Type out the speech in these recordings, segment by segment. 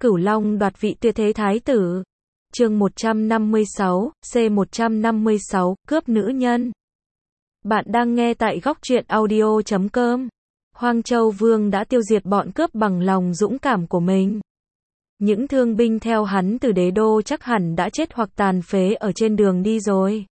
Cửu Long đoạt vị tuyệt thế thái tử. Chương 156, C156, cướp nữ nhân. Bạn đang nghe tại góc truyện audio.com. Hoang Châu Vương đã tiêu diệt bọn cướp bằng lòng dũng cảm của mình. Những thương binh theo hắn từ đế đô chắc hẳn đã chết hoặc tàn phế ở trên đường đi rồi.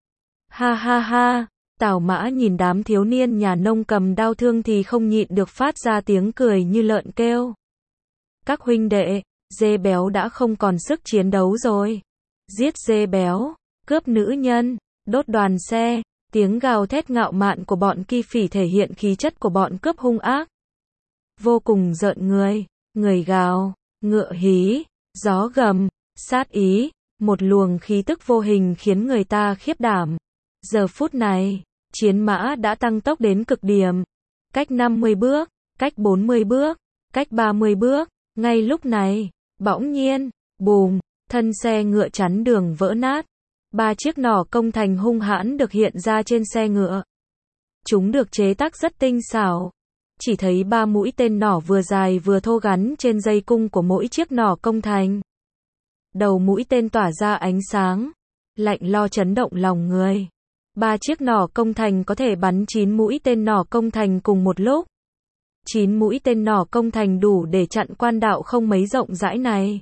Ha ha ha, Tào Mã nhìn đám thiếu niên nhà nông cầm đao thương thì không nhịn được phát ra tiếng cười như lợn kêu. Các huynh đệ, dê béo đã không còn sức chiến đấu rồi. Giết dê béo, cướp nữ nhân, đốt đoàn xe, tiếng gào thét ngạo mạn của bọn Ki Phỉ thể hiện khí chất của bọn cướp hung ác. Vô cùng rợn người, người gào, ngựa hí, gió gầm, sát ý, một luồng khí tức vô hình khiến người ta khiếp đảm. Giờ phút này, chiến mã đã tăng tốc đến cực điểm. Cách 50 bước, cách 40 bước, cách 30 bước. Ngay lúc này, bỗng nhiên, bùm, thân xe ngựa chắn đường vỡ nát. 3 chiếc nỏ công thành hung hãn được hiện ra trên xe ngựa. Chúng được chế tác rất tinh xảo. Chỉ thấy 3 mũi tên nỏ vừa dài vừa thô gắn trên dây cung của mỗi chiếc nỏ công thành. Đầu mũi tên tỏa ra ánh sáng, lạnh lo chấn động lòng người. 3 chiếc nỏ công thành có thể bắn 9 mũi tên nỏ công thành cùng một lúc. 9 mũi tên nỏ công thành đủ để chặn quan đạo không mấy rộng rãi này.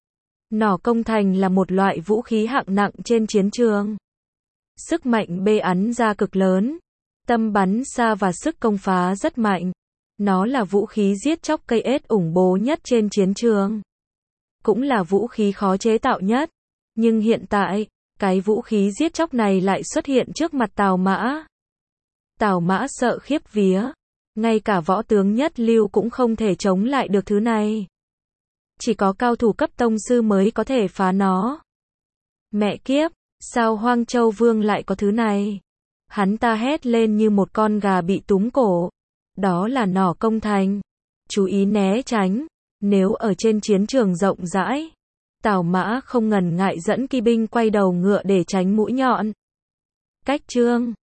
Nỏ công thành là một loại vũ khí hạng nặng trên chiến trường. Sức mạnh bê ắn ra cực lớn, tâm bắn xa và sức công phá rất mạnh. Nó là vũ khí giết chóc cây ết ủng bố nhất trên chiến trường. Cũng là vũ khí khó chế tạo nhất. Nhưng hiện tại, cái vũ khí giết chóc này lại xuất hiện trước mặt Tào Mã. Tào Mã sợ khiếp vía. Ngay cả võ tướng nhất lưu cũng không thể chống lại được thứ này. Chỉ có cao thủ cấp tông sư mới có thể phá nó. Mẹ kiếp, sao Hoang Châu Vương lại có thứ này? Hắn ta hét lên như một con gà bị túm cổ. Đó là nỏ công thành. Chú ý né tránh. Nếu ở trên chiến trường rộng rãi, Tào Mã không ngần ngại dẫn kỵ binh quay đầu ngựa để tránh mũi nhọn. Cách chương